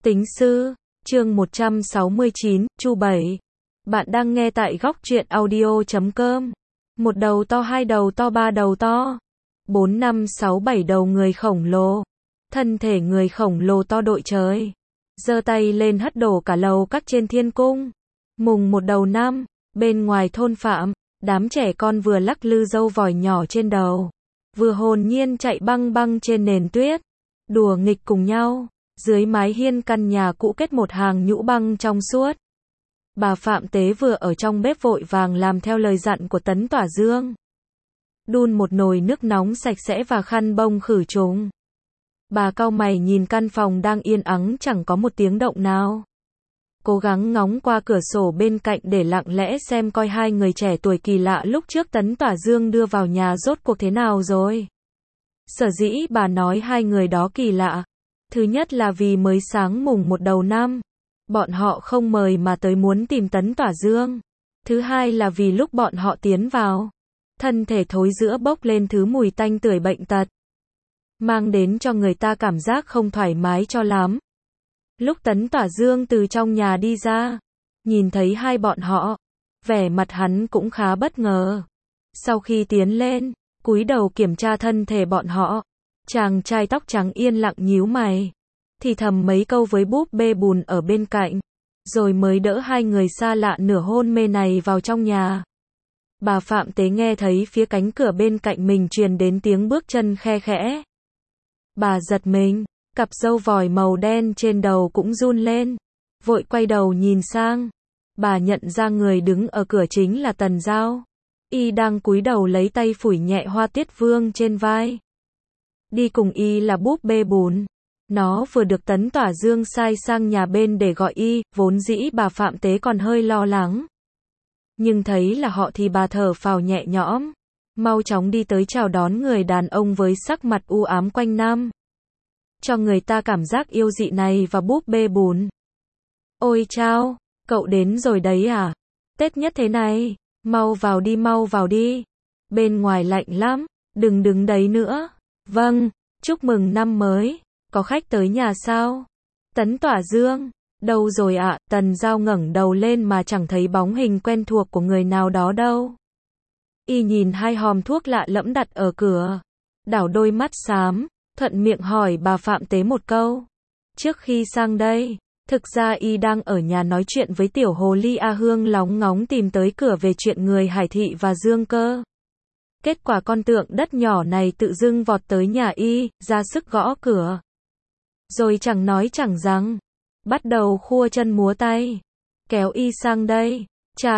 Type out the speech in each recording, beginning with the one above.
Tính sư, chương 169, Chu Bảy. Bạn đang nghe tại góc truyện audio.com. Một đầu to, hai đầu to, ba đầu to. 4, 5, 6, 7 đầu người khổng lồ. Thân thể người khổng lồ to đội trời. Giơ tay lên hất đổ cả lầu các trên thiên cung. Mùng một đầu năm, bên ngoài thôn Phạm, đám trẻ con vừa lắc lư dâu vòi nhỏ trên đầu. Vừa hồn nhiên chạy băng băng trên nền tuyết. Đùa nghịch cùng nhau. Dưới mái hiên căn nhà cũ kết một hàng nhũ băng trong suốt. Bà Phạm Tế vừa ở trong bếp vội vàng làm theo lời dặn của Tấn Tỏa Dương. Đun một nồi nước nóng sạch sẽ và khăn bông khử trùng. Bà cau mày nhìn căn phòng đang yên ắng chẳng có một tiếng động nào. Cố gắng ngóng qua cửa sổ bên cạnh để lặng lẽ xem coi hai người trẻ tuổi kỳ lạ lúc trước Tấn Tỏa Dương đưa vào nhà rốt cuộc thế nào rồi. Sở dĩ bà nói hai người đó kỳ lạ. Thứ nhất là vì mới sáng mùng một đầu năm, bọn họ không mời mà tới muốn tìm Tấn Tỏa Dương. Thứ hai là vì lúc bọn họ tiến vào, thân thể thối rữa bốc lên thứ mùi tanh tưởi bệnh tật, mang đến cho người ta cảm giác không thoải mái cho lắm. Lúc Tấn Tỏa Dương từ trong nhà đi ra, nhìn thấy hai bọn họ, vẻ mặt hắn cũng khá bất ngờ. Sau khi tiến lên, cúi đầu kiểm tra thân thể bọn họ, chàng trai tóc trắng yên lặng nhíu mày, thì thầm mấy câu với búp bê bùn ở bên cạnh, rồi mới đỡ hai người xa lạ nửa hôn mê này vào trong nhà. Bà Phạm Tế nghe thấy phía cánh cửa bên cạnh mình truyền đến tiếng bước chân khe khẽ. Bà giật mình, cặp râu vòi màu đen trên đầu cũng run lên, vội quay đầu nhìn sang. Bà nhận ra người đứng ở cửa chính là Tần Giao. Y đang cúi đầu lấy tay phủi nhẹ Hoa Tiết Vương trên vai. Đi cùng y là búp bê bùn. Nó vừa được Tấn Tỏa Dương sai sang nhà bên để gọi y, vốn dĩ bà Phạm Tế còn hơi lo lắng. Nhưng thấy là họ thì bà thở phào nhẹ nhõm, mau chóng đi tới chào đón người đàn ông với sắc mặt u ám quanh năm. Cho người ta cảm giác yêu dị này và búp bê bùn. Ôi chao, cậu đến rồi đấy à? Tết nhất thế này, mau vào đi. Bên ngoài lạnh lắm, đừng đứng đấy nữa. Vâng, chúc mừng năm mới. Có khách tới nhà sao? Tấn Tỏa Dương, đâu rồi ạ? Tần Giao ngẩng đầu lên mà chẳng thấy bóng hình quen thuộc của người nào đó đâu. Y nhìn hai hòm thuốc lạ lẫm đặt ở cửa, đảo đôi mắt xám, thuận miệng hỏi bà Phạm Tế một câu. Trước khi sang đây, thực ra y đang ở nhà nói chuyện với tiểu hồ ly A Hương lóng ngóng tìm tới cửa về chuyện người Hải Thị và Dương Cơ. Kết quả con tượng đất nhỏ này tự dưng vọt tới nhà y, ra sức gõ cửa. Rồi chẳng nói chẳng rằng, bắt đầu khua chân múa tay, kéo y sang đây. Cha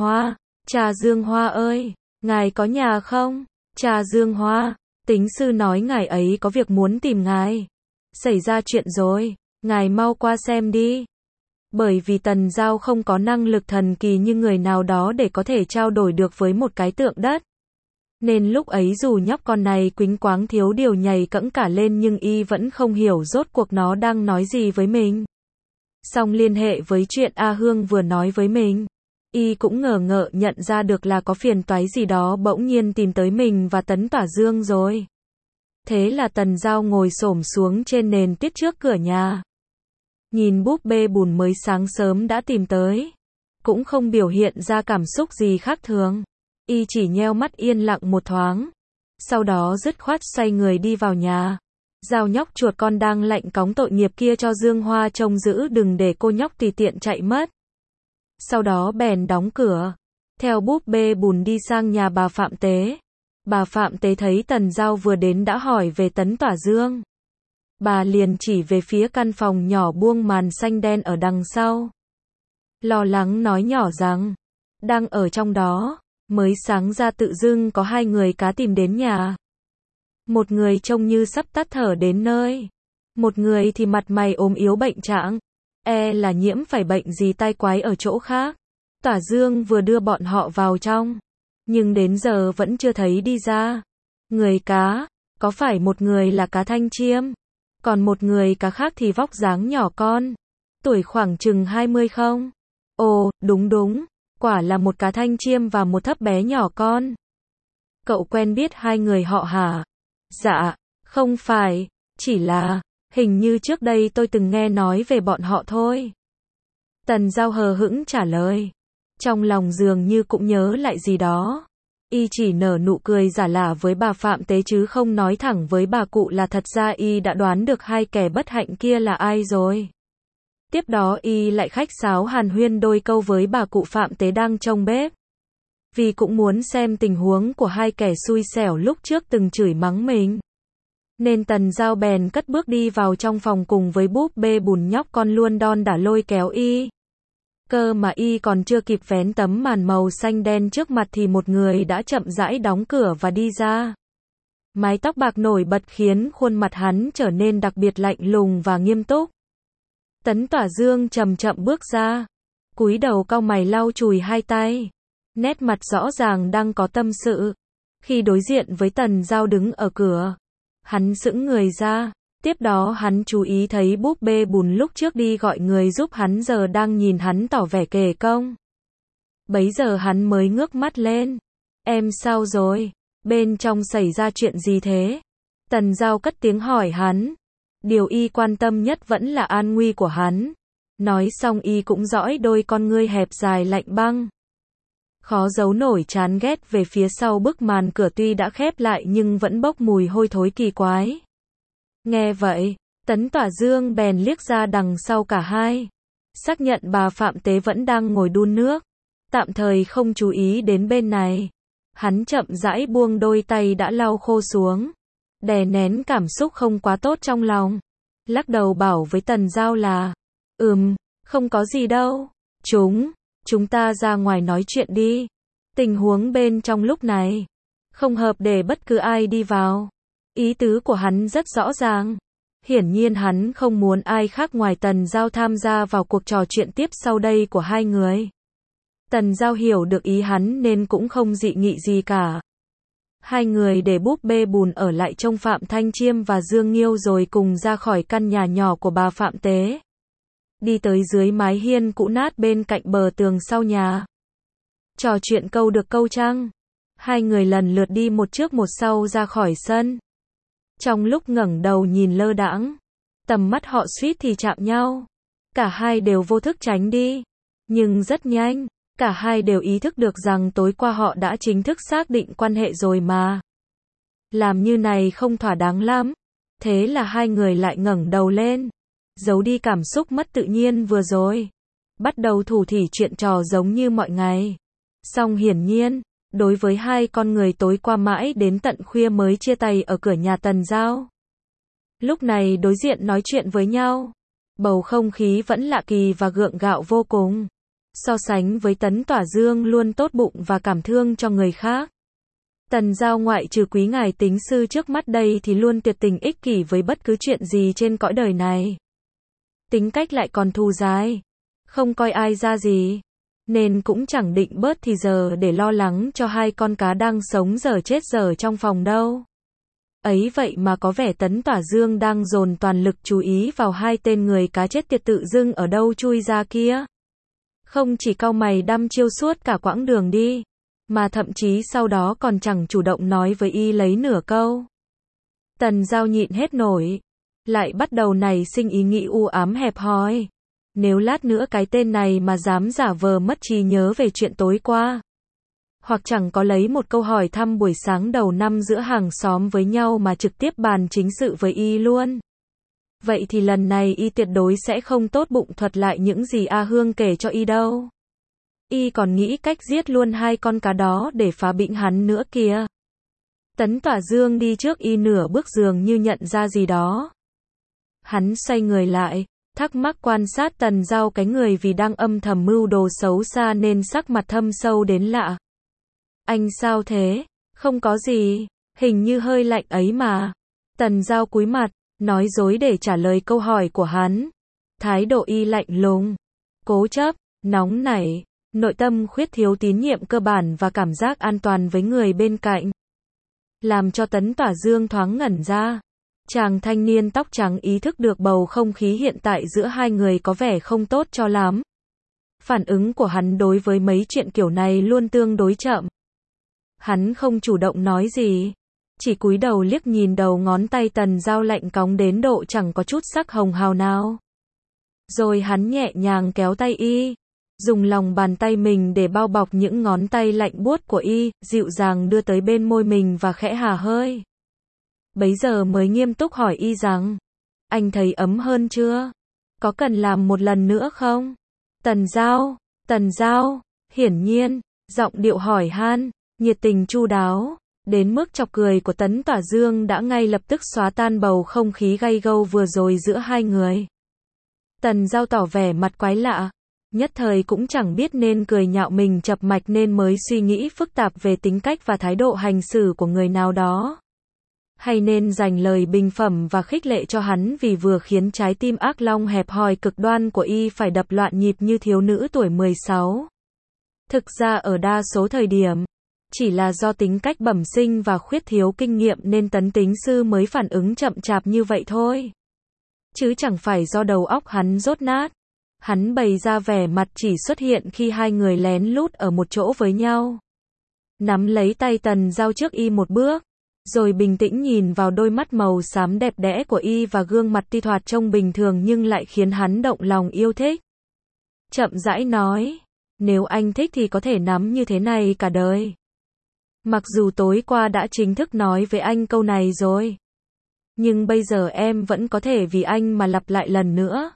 Dương Hoa ơi, ngài có nhà không? Cha Dương Hoa, tính sư nói ngài ấy có việc muốn tìm ngài. Xảy ra chuyện rồi, ngài mau qua xem đi. Bởi vì Tần Giao không có năng lực thần kỳ như người nào đó để có thể trao đổi được với một cái tượng đất. Nên lúc ấy dù nhóc con này quýnh quáng thiếu điều nhảy cẫng cả lên nhưng y vẫn không hiểu rốt cuộc nó đang nói gì với mình. Xong liên hệ với chuyện A Hương vừa nói với mình, y cũng ngờ ngợ nhận ra được là có phiền toái gì đó bỗng nhiên tìm tới mình và Tấn Tỏa Dương rồi. Thế là Tần Giao ngồi xổm xuống trên nền tuyết trước cửa nhà. Nhìn búp bê bùn mới sáng sớm đã tìm tới, cũng không biểu hiện ra cảm xúc gì khác thường. Y chỉ nheo mắt yên lặng một thoáng, sau đó dứt khoát xoay người đi vào nhà, giao nhóc chuột con đang lạnh cóng tội nghiệp kia cho Dương Hoa trông giữ đừng để cô nhóc tùy tiện chạy mất. Sau đó bèn đóng cửa, theo búp bê bùn đi sang nhà bà Phạm Tế. Bà Phạm Tế thấy Tần Giao vừa đến đã hỏi về Tấn Tỏa Dương. Bà liền chỉ về phía căn phòng nhỏ buông màn xanh đen ở đằng sau. Lo lắng nói nhỏ rằng, đang ở trong đó. Mới sáng ra tự dưng có hai người cá tìm đến nhà. Một người trông như sắp tắt thở đến nơi. Một người thì mặt mày ốm yếu bệnh trạng. Là nhiễm phải bệnh gì tai quái ở chỗ khác. Tỏa Dương vừa đưa bọn họ vào trong, nhưng đến giờ vẫn chưa thấy đi ra. Người cá, có phải một người là cá thanh chiêm, còn một người cá khác thì vóc dáng nhỏ con, tuổi khoảng chừng 20 không? Ồ, đúng. Quả là một cá thanh chiêm và một thấp bé nhỏ con. Cậu quen biết hai người họ hả? Dạ, không phải, chỉ là, Hình như trước đây tôi từng nghe nói về bọn họ thôi. Tần Giao hờ hững trả lời. Trong lòng dường như cũng nhớ lại gì đó. Y chỉ nở nụ cười giả lả với bà Phạm Tế chứ không nói thẳng với bà cụ là thật ra Y đã đoán được hai kẻ bất hạnh kia là ai rồi. Tiếp đó Y lại khách sáo hàn huyên đôi câu với bà cụ Phạm Tế đang trông bếp. Vì cũng muốn xem tình huống của hai kẻ xui xẻo lúc trước từng chửi mắng mình. Nên Tần Giao bèn cất bước đi vào trong phòng cùng với búp bê bùn nhóc con luôn đon đả lôi kéo Y. Cơ mà Y còn chưa kịp vén tấm màn màu xanh đen trước mặt thì một người đã chậm rãi đóng cửa và đi ra. Mái tóc bạc nổi bật khiến khuôn mặt hắn trở nên đặc biệt lạnh lùng và nghiêm túc. Tấn Tỏa Dương chậm chậm bước ra, cúi đầu cau mày lau chùi hai tay, nét mặt rõ ràng đang có tâm sự. Khi đối diện với Tần Giao đứng ở cửa, hắn sững người ra. Tiếp đó hắn chú ý thấy búp bê bùn lúc trước đi gọi người giúp hắn giờ đang nhìn hắn tỏ vẻ kề công. Bấy giờ hắn mới ngước mắt lên. Em sao rồi? Bên trong xảy ra chuyện gì thế? Tần Giao cất tiếng hỏi hắn. Điều Y quan tâm nhất vẫn là an nguy của hắn. Nói xong Y cũng dõi đôi con ngươi hẹp dài lạnh băng. Khó giấu nổi chán ghét về phía sau bức màn cửa tuy đã khép lại nhưng vẫn bốc mùi hôi thối kỳ quái. Nghe vậy, Tấn Tỏa Dương bèn liếc ra đằng sau cả hai. Xác nhận bà Phạm Tế vẫn đang ngồi đun nước. Tạm thời không chú ý đến bên này. Hắn chậm rãi buông đôi tay đã lau khô xuống. Đè nén cảm xúc không quá tốt trong lòng. Lắc đầu bảo với Tần Giao là, không có gì đâu. Chúng ta ra ngoài nói chuyện đi. Tình huống bên trong lúc này không hợp để bất cứ ai đi vào. Ý tứ của hắn rất rõ ràng. Hiển nhiên hắn không muốn ai khác ngoài Tần Giao tham gia vào cuộc trò chuyện tiếp sau đây của hai người. Tần Giao hiểu được ý hắn nên cũng không dị nghị gì cả. Hai người để búp bê bùn ở lại trông Phạm Thanh Chiêm và Dương Nghiêu rồi cùng ra khỏi căn nhà nhỏ của bà Phạm Tế. Đi tới dưới mái hiên cũ nát bên cạnh bờ tường sau nhà. Trò chuyện câu được câu trăng. Hai người lần lượt đi một trước một sau ra khỏi sân. Trong lúc ngẩng đầu nhìn lơ đãng, tầm mắt họ suýt thì chạm nhau. Cả hai đều vô thức tránh đi. Nhưng rất nhanh, cả hai đều ý thức được rằng tối qua họ đã chính thức xác định quan hệ rồi mà. Làm như này không thỏa đáng lắm. Thế là hai người lại ngẩng đầu lên, giấu đi cảm xúc mất tự nhiên vừa rồi. Bắt đầu thủ thỉ chuyện trò giống như mọi ngày. Song hiển nhiên, đối với hai con người tối qua mãi đến tận khuya mới chia tay ở cửa nhà Tần Giao. Lúc này đối diện nói chuyện với nhau. Bầu không khí vẫn lạ kỳ và gượng gạo vô cùng. So sánh với Tấn Tỏa Dương luôn tốt bụng và cảm thương cho người khác. Tần Giao ngoại trừ quý ngài tính sư trước mắt đây thì luôn tuyệt tình ích kỷ với bất cứ chuyện gì trên cõi đời này. Tính cách lại còn thù dai. Không coi ai ra gì. Nên cũng chẳng định bớt thì giờ để lo lắng cho hai con cá đang sống dở chết dở trong phòng đâu. Ấy vậy mà có vẻ Tấn Tỏa Dương đang dồn toàn lực chú ý vào hai tên người cá chết tiệt tự dưng ở đâu chui ra kia. Không chỉ cau mày đăm chiêu suốt cả quãng đường đi, mà thậm chí sau đó còn chẳng chủ động nói với Y lấy nửa câu. Tần Giao nhịn hết nổi, lại bắt đầu nảy sinh ý nghĩ u ám hẹp hòi. Nếu lát nữa cái tên này mà dám giả vờ mất trí nhớ về chuyện tối qua, hoặc chẳng có lấy một câu hỏi thăm buổi sáng đầu năm giữa hàng xóm với nhau mà trực tiếp bàn chính sự với Y luôn. Vậy thì lần này Y tuyệt đối sẽ không tốt bụng thuật lại những gì A Hương kể cho Y đâu. Y còn nghĩ cách giết luôn hai con cá đó để phá bĩnh hắn nữa kìa. Tấn Tỏa Dương đi trước Y nửa bước dường như nhận ra gì đó. Hắn xoay người lại, thắc mắc quan sát Tần Giao cái người vì đang âm thầm mưu đồ xấu xa nên sắc mặt thâm sâu đến lạ. Anh sao thế? Không có gì, hình như hơi lạnh ấy mà. Tần Giao cúi mặt, nói dối để trả lời câu hỏi của hắn. Thái độ Y lạnh lùng, cố chấp, nóng nảy, nội tâm khuyết thiếu tín nhiệm cơ bản và cảm giác an toàn với người bên cạnh. Làm cho Tấn Tỏa Dương thoáng ngẩn ra. Chàng thanh niên tóc trắng ý thức được bầu không khí hiện tại giữa hai người có vẻ không tốt cho lắm. Phản ứng của hắn đối với mấy chuyện kiểu này luôn tương đối chậm. Hắn không chủ động nói gì, chỉ cúi đầu liếc nhìn đầu ngón tay Tần Giao lạnh cóng đến độ chẳng có chút sắc hồng hào nào. Rồi hắn nhẹ nhàng kéo tay y, dùng lòng bàn tay mình để bao bọc những ngón tay lạnh buốt của y, dịu dàng đưa tới bên môi mình và khẽ hả hơi. Bấy giờ mới nghiêm túc hỏi y rằng, anh thấy ấm hơn chưa? Có cần làm một lần nữa không? Tần Giao, hiển nhiên, giọng điệu hỏi han, nhiệt tình chu đáo, đến mức chọc cười của Tấn Tỏa Dương đã ngay lập tức xóa tan bầu không khí gay gâu vừa rồi giữa hai người. Tần Giao tỏ vẻ mặt quái lạ, nhất thời cũng chẳng biết nên cười nhạo mình chập mạch nên mới suy nghĩ phức tạp về tính cách và thái độ hành xử của người nào đó. Hay nên dành lời bình phẩm và khích lệ cho hắn vì vừa khiến trái tim ác long hẹp hòi cực đoan của y phải đập loạn nhịp như thiếu nữ tuổi 16. Thực ra ở đa số thời điểm, chỉ là do tính cách bẩm sinh và khuyết thiếu kinh nghiệm nên Tấn Tính Sư mới phản ứng chậm chạp như vậy thôi. Chứ chẳng phải do đầu óc hắn dốt nát. Hắn bày ra vẻ mặt chỉ xuất hiện khi hai người lén lút ở một chỗ với nhau. Nắm lấy tay Tần Giao trước y một bước, rồi bình tĩnh nhìn vào đôi mắt màu xám đẹp đẽ của y và gương mặt ti thoạt trông bình thường nhưng lại khiến hắn động lòng yêu thích. Chậm rãi nói, nếu anh thích thì có thể nắm như thế này cả đời. Mặc dù tối qua đã chính thức nói với anh câu này rồi, nhưng bây giờ em vẫn có thể vì anh mà lặp lại lần nữa.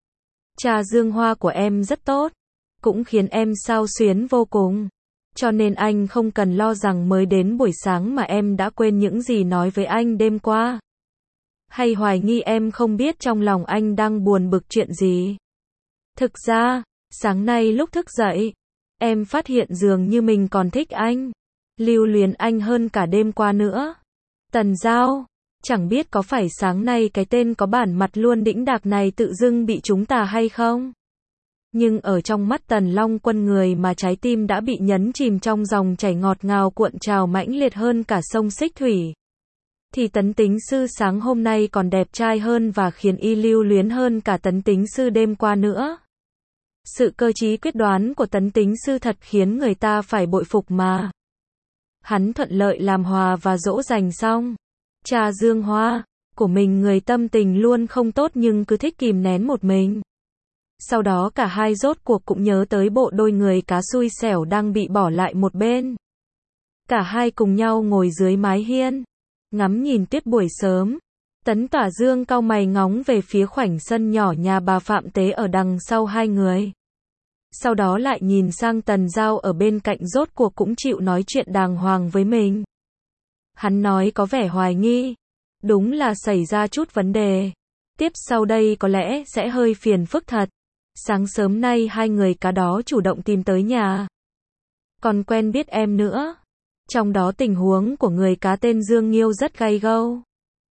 Trà dương hoa của em rất tốt, cũng khiến em xao xuyến vô cùng. Cho nên anh không cần lo rằng mới đến buổi sáng mà em đã quên những gì nói với anh đêm qua. Hay hoài nghi em không biết trong lòng anh đang buồn bực chuyện gì. Thực ra, sáng nay lúc thức dậy, em phát hiện dường như mình còn thích anh, lưu luyến anh hơn cả đêm qua nữa. Tần Giao, chẳng biết có phải sáng nay cái tên có bản mặt luôn đĩnh đạc này tự dưng bị chúng ta hay không? Nhưng ở trong mắt Tần Long Quân, người mà trái tim đã bị nhấn chìm trong dòng chảy ngọt ngào cuộn trào mãnh liệt hơn cả sông Xích Thủy, thì Tấn Tính Sư sáng hôm nay còn đẹp trai hơn và khiến y lưu luyến hơn cả Tấn Tính Sư đêm qua nữa. Sự cơ trí quyết đoán của Tấn Tính Sư thật khiến người ta phải bội phục mà. Hắn thuận lợi làm hòa và dỗ dành xong trà dương hoa của mình, người tâm tình luôn không tốt nhưng cứ thích kìm nén một mình. Sau đó cả hai rốt cuộc cũng nhớ tới bộ đôi người cá xui xẻo đang bị bỏ lại một bên. Cả hai cùng nhau ngồi dưới mái hiên, ngắm nhìn tuyết buổi sớm. Tấn Tỏa Dương cau mày ngóng về phía khoảnh sân nhỏ nhà bà Phạm Tế ở đằng sau hai người. Sau đó lại nhìn sang Tần Giao ở bên cạnh, rốt cuộc cũng chịu nói chuyện đàng hoàng với mình. Hắn nói có vẻ hoài nghi. Đúng là xảy ra chút vấn đề. Tiếp sau đây có lẽ sẽ hơi phiền phức thật. Sáng sớm nay hai người cá đó chủ động tìm tới nhà. Còn quen biết em nữa. Trong đó tình huống của người cá tên Dương Nghiêu rất gay gâu.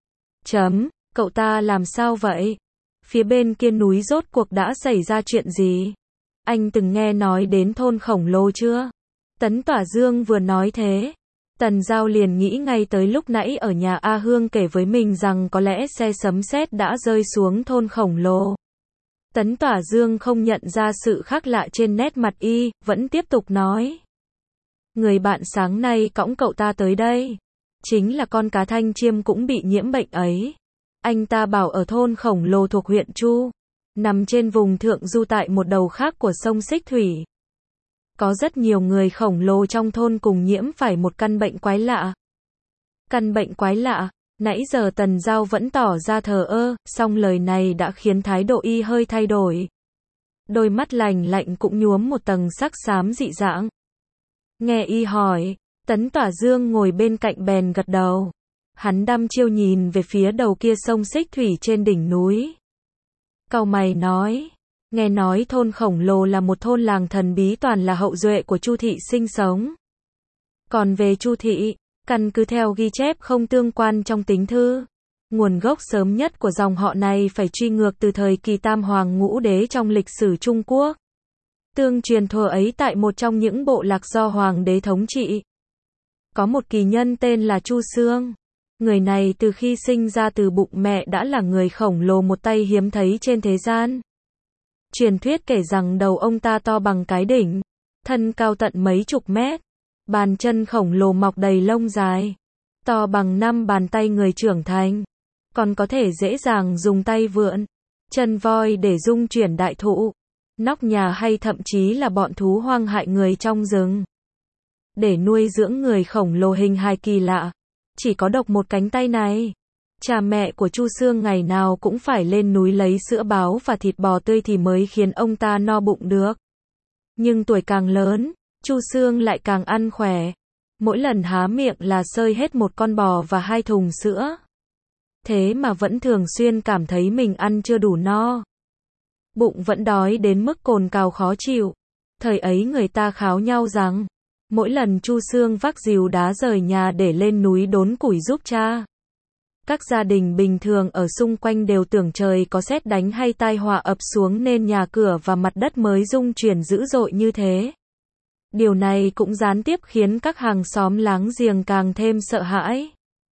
Cậu ta làm sao vậy? Phía bên kia núi rốt cuộc đã xảy ra chuyện gì? Anh từng nghe nói đến thôn khổng lồ chưa? Tấn Tỏa Dương vừa nói thế, Tần Giao liền nghĩ ngay tới lúc nãy ở nhà A Hương kể với mình rằng có lẽ xe sấm sét đã rơi xuống thôn khổng lồ. Tấn Tỏa Dương không nhận ra sự khác lạ trên nét mặt y, vẫn tiếp tục nói. Người bạn sáng nay cõng cậu ta tới đây, chính là con cá thanh chiêm cũng bị nhiễm bệnh ấy. Anh ta bảo ở thôn khổng lồ thuộc huyện Chu, nằm trên vùng thượng du tại một đầu khác của sông Xích Thủy. Có rất nhiều người khổng lồ trong thôn cùng nhiễm phải một căn bệnh quái lạ. Căn bệnh quái lạ? Nãy giờ Tần Giao vẫn tỏ ra thờ ơ, song lời này đã khiến thái độ y hơi thay đổi. Đôi mắt lành lạnh cũng nhuốm một tầng sắc xám dị dạng. Nghe y hỏi, Tấn Tỏa Dương ngồi bên cạnh bèn gật đầu. Hắn đăm chiêu nhìn về phía đầu kia sông Xích Thủy trên đỉnh núi. Cau mày nói, nghe nói thôn khổng lồ là một thôn làng thần bí toàn là hậu duệ của Chu thị sinh sống. Còn về Chu thị, căn cứ theo ghi chép không tương quan trong tính thư, nguồn gốc sớm nhất của dòng họ này phải truy ngược từ thời kỳ Tam Hoàng Ngũ Đế trong lịch sử Trung Quốc. Tương truyền thuở ấy tại một trong những bộ lạc do Hoàng đế thống trị, có một kỳ nhân tên là Chu Xương. Người này từ khi sinh ra từ bụng mẹ đã là người khổng lồ một tay hiếm thấy trên thế gian. Truyền thuyết kể rằng đầu ông ta to bằng cái đỉnh, thân cao tận mấy chục mét, bàn chân khổng lồ mọc đầy lông dài. to bằng 5 bàn tay người trưởng thành, còn có thể dễ dàng dùng tay vượn, chân voi để dung chuyển đại thụ, nóc nhà hay thậm chí là bọn thú hoang hại người trong rừng. Để nuôi dưỡng người khổng lồ hình hài kỳ lạ, chỉ có độc một cánh tay này. Cha mẹ của Chu Xương ngày nào cũng phải lên núi lấy sữa báo và thịt bò tươi thì mới khiến ông ta no bụng được. Nhưng tuổi càng lớn, Chu Xương lại càng ăn khỏe. Mỗi lần há miệng là xơi hết một con bò và 2 thùng sữa. Thế mà vẫn thường xuyên cảm thấy mình ăn chưa đủ no. Bụng vẫn đói đến mức cồn cào khó chịu. Thời ấy người ta kháo nhau rằng, mỗi lần Chu Xương vác rìu đá rời nhà để lên núi đốn củi giúp cha, các gia đình bình thường ở xung quanh đều tưởng trời có sét đánh hay tai họa ập xuống nên nhà cửa và mặt đất mới rung chuyển dữ dội như thế. Điều này cũng gián tiếp khiến các hàng xóm láng giềng càng thêm sợ hãi.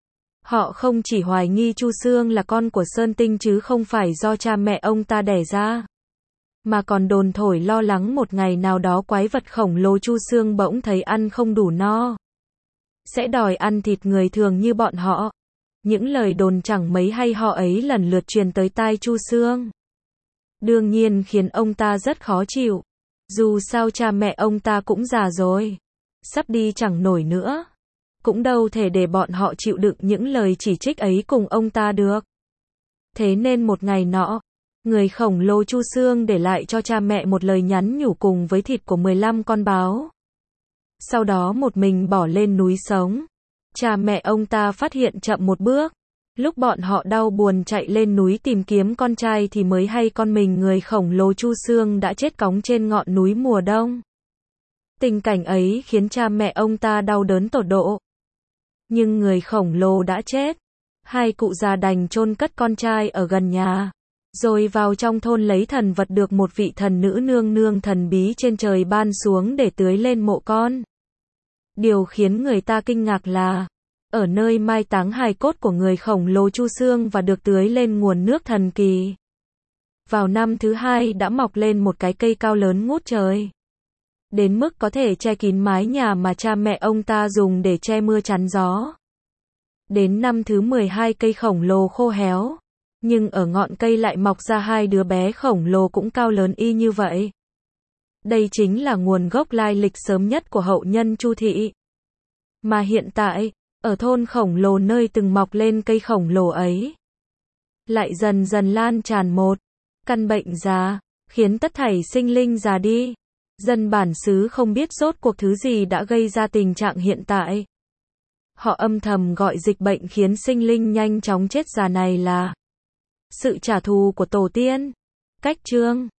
Họ không chỉ hoài nghi Chu Xương là con của Sơn Tinh chứ không phải do cha mẹ ông ta đẻ ra, mà còn đồn thổi lo lắng một ngày nào đó quái vật khổng lồ Chu Xương bỗng thấy ăn không đủ no, sẽ đòi ăn thịt người thường như bọn họ. Những lời đồn chẳng mấy hay ho ấy lần lượt truyền tới tai Chu Xương. Đương nhiên khiến ông ta rất khó chịu. Dù sao cha mẹ ông ta cũng già rồi, sắp đi chẳng nổi nữa. Cũng đâu thể để bọn họ chịu đựng những lời chỉ trích ấy cùng ông ta được. Thế nên một ngày nọ, người khổng lồ Chu Xương để lại cho cha mẹ một lời nhắn nhủ cùng với thịt của 15 con báo. Sau đó một mình bỏ lên núi sống. Cha mẹ ông ta phát hiện chậm một bước. Lúc bọn họ đau buồn chạy lên núi tìm kiếm con trai thì mới hay con mình người khổng lồ Chu Xương đã chết cóng trên ngọn núi mùa đông. Tình cảnh ấy khiến cha mẹ ông ta đau đớn tột độ. Nhưng người khổng lồ đã chết. 2 cụ già đành chôn cất con trai ở gần nhà, rồi vào trong thôn lấy thần vật được một vị thần nữ nương nương thần bí trên trời ban xuống để tưới lên mộ con. Điều khiến người ta kinh ngạc là, ở nơi mai táng hài cốt của người khổng lồ Chu Xương và được tưới lên nguồn nước thần kỳ, vào năm thứ 2 đã mọc lên một cái cây cao lớn ngút trời, đến mức có thể che kín mái nhà mà cha mẹ ông ta dùng để che mưa chắn gió. Đến năm thứ 12 cây khổng lồ khô héo, nhưng ở ngọn cây lại mọc ra 2 đứa bé khổng lồ cũng cao lớn y như vậy. Đây chính là nguồn gốc lai lịch sớm nhất của hậu nhân Chu thị. Mà hiện tại, ở thôn khổng lồ nơi từng mọc lên cây khổng lồ ấy, lại dần dần lan tràn một căn bệnh già, khiến tất thảy sinh linh già đi. Dân bản xứ không biết rốt cuộc thứ gì đã gây ra tình trạng hiện tại. Họ âm thầm gọi dịch bệnh khiến sinh linh nhanh chóng chết già này là sự trả thù của tổ tiên. Cách chương